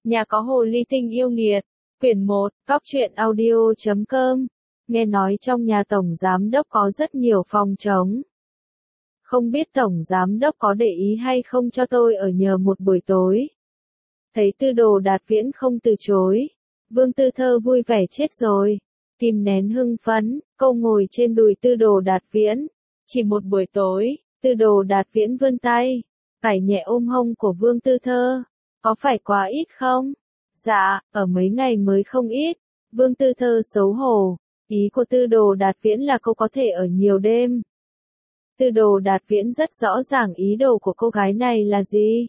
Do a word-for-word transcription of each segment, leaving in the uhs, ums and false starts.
Nhà có hồ ly tinh yêu nghiệt. Quyển một, Cóc truyện audio chấm com. Nghe nói trong nhà tổng giám đốc có rất nhiều phòng trống. Không biết tổng giám đốc có để ý hay không cho tôi ở nhờ một buổi tối. Thấy Tư Đồ Đạt Viễn không từ chối. Vương Tư Thơ vui vẻ chết rồi. Kìm nén hưng phấn, cô ngồi trên đùi Tư Đồ Đạt Viễn. Chỉ một buổi tối, Tư Đồ Đạt Viễn vươn tay, phải nhẹ ôm hông của Vương Tư Thơ. Có phải quá ít không? Dạ, ở mấy ngày mới không ít. Vương Tư Thơ xấu hổ. Ý của Tư Đồ Đạt Viễn là cô có thể ở nhiều đêm. Tư Đồ Đạt Viễn rất rõ ràng ý đồ của cô gái này là gì.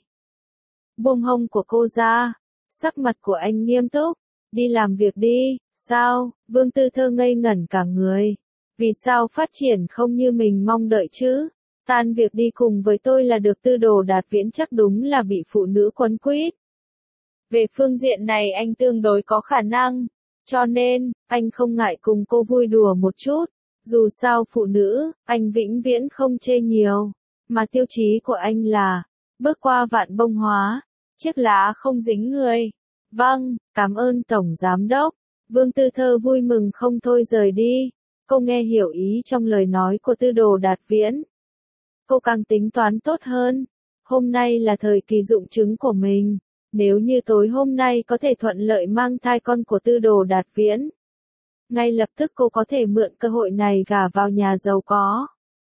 Buông hông của cô ra. Sắc mặt của anh nghiêm túc. Đi làm việc đi. Sao? Vương Tư Thơ ngây ngẩn cả người. Vì sao phát triển không như mình mong đợi chứ? Tan việc đi cùng với tôi là được. Tư Đồ Đạt Viễn chắc đúng là bị phụ nữ quấn quýt. Về phương diện này anh tương đối có khả năng. Cho nên, anh không ngại cùng cô vui đùa một chút. Dù sao phụ nữ, anh vĩnh viễn không chê nhiều. Mà tiêu chí của anh là, bước qua vạn bông hóa, chiếc lá không dính người. Vâng, cảm ơn Tổng Giám Đốc. Vương Tư Thơ vui mừng không thôi rời đi. Cô nghe hiểu ý trong lời nói của Tư Đồ Đạt Viễn. Cô càng tính toán tốt hơn. Hôm nay là thời kỳ dụng trứng của mình. Nếu như tối hôm nay có thể thuận lợi mang thai con của Tư Đồ Đạt Viễn, ngay lập tức cô có thể mượn cơ hội này gả vào nhà giàu có.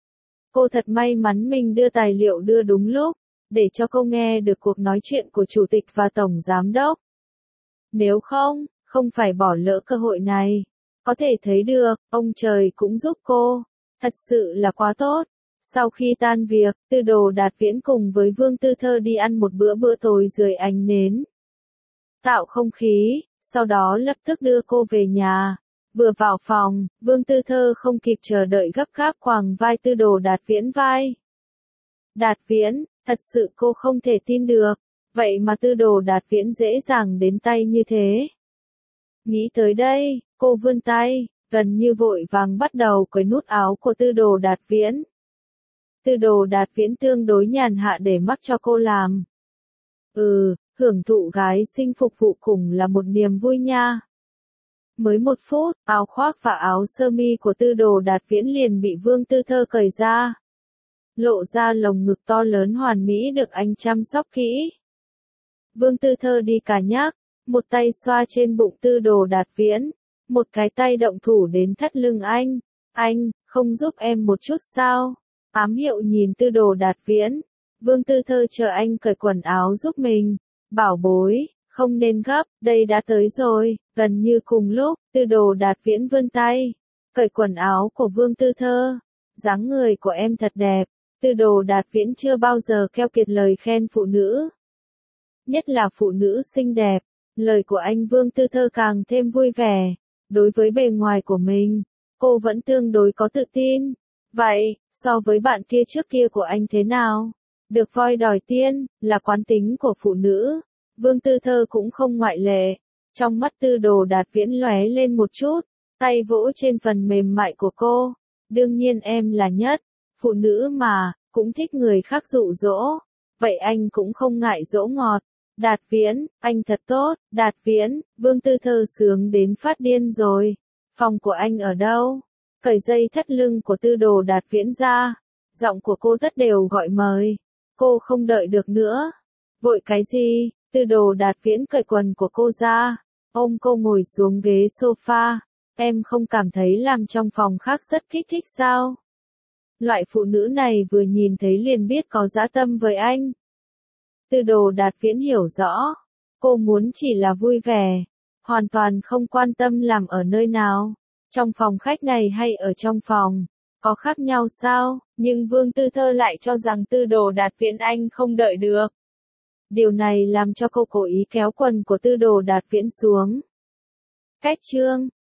Cô thật may mắn mình đưa tài liệu đưa đúng lúc, để cho cô nghe được cuộc nói chuyện của Chủ tịch và Tổng Giám Đốc. Nếu không, không phải bỏ lỡ cơ hội này. Có thể thấy được, ông trời cũng giúp cô. Thật sự là quá tốt. Sau khi tan việc, Tư Đồ Đạt Viễn cùng với Vương Tư Thơ đi ăn một bữa bữa tối dưới ánh nến. Tạo không khí, sau đó lập tức đưa cô về nhà. Vừa vào phòng, Vương Tư Thơ không kịp chờ đợi gấp gáp quàng vai Tư Đồ Đạt Viễn vai. Đạt Viễn, thật sự cô không thể tin được. Vậy mà Tư Đồ Đạt Viễn dễ dàng đến tay như thế. Nghĩ tới đây, cô vươn tay, gần như vội vàng bắt đầu cởi nút áo của Tư Đồ Đạt Viễn. Tư Đồ Đạt Viễn tương đối nhàn hạ để mắc cho cô làm. Ừ, hưởng thụ gái xinh phục vụ cùng là một niềm vui nha. Mới một phút, áo khoác và áo sơ mi của Tư Đồ Đạt Viễn liền bị Vương Tư Thơ cởi ra. Lộ ra lồng ngực to lớn hoàn mỹ được anh chăm sóc kỹ. Vương Tư Thơ đi cả nhắc, một tay xoa trên bụng Tư Đồ Đạt Viễn, một cái tay động thủ đến thắt lưng anh. Anh, không giúp em một chút sao? Ám hiệu nhìn Tư Đồ Đạt Viễn. Vương Tư Thơ chờ anh cởi quần áo giúp mình. Bảo bối, không nên gấp, đây đã tới rồi. Gần như cùng lúc, Tư Đồ Đạt Viễn vươn tay, cởi quần áo của Vương Tư Thơ. Dáng người của em thật đẹp. Tư Đồ Đạt Viễn chưa bao giờ keo kiệt lời khen phụ nữ. Nhất là phụ nữ xinh đẹp. Lời của anh Vương Tư Thơ càng thêm vui vẻ. Đối với bề ngoài của mình, cô vẫn tương đối có tự tin. Vậy, so với bạn kia trước kia của anh thế nào? Được voi đòi tiên, là quán tính của phụ nữ. Vương Tư Thơ cũng không ngoại lệ. Trong mắt Tư Đồ Đạt Viễn lóe lên một chút, tay vỗ trên phần mềm mại của cô. Đương nhiên em là nhất. Phụ nữ mà, cũng thích người khác dụ dỗ. Vậy anh cũng không ngại dỗ ngọt. Đạt Viễn, anh thật tốt. Đạt Viễn, Vương Tư Thơ sướng đến phát điên rồi. Phòng của anh ở đâu? Cởi dây thắt lưng của Tư Đồ Đạt Viễn ra. Giọng của cô tất đều gọi mời. Cô không đợi được nữa. Vội cái gì? Tư Đồ Đạt Viễn cởi quần của cô ra. Ôm cô ngồi xuống ghế sofa. Em không cảm thấy làm trong phòng khác rất kích thích sao? Loại phụ nữ này vừa nhìn thấy liền biết có dã tâm với anh. Tư Đồ Đạt Viễn hiểu rõ. Cô muốn chỉ là vui vẻ. Hoàn toàn không quan tâm làm ở nơi nào. Trong phòng khách này hay ở trong phòng. Có khác nhau sao? Nhưng Vương Tư Thơ lại cho rằng Tư Đồ Đạt Viễn anh không đợi được. Điều này làm cho cô cố ý kéo quần của Tư Đồ Đạt Viễn xuống. Cách chương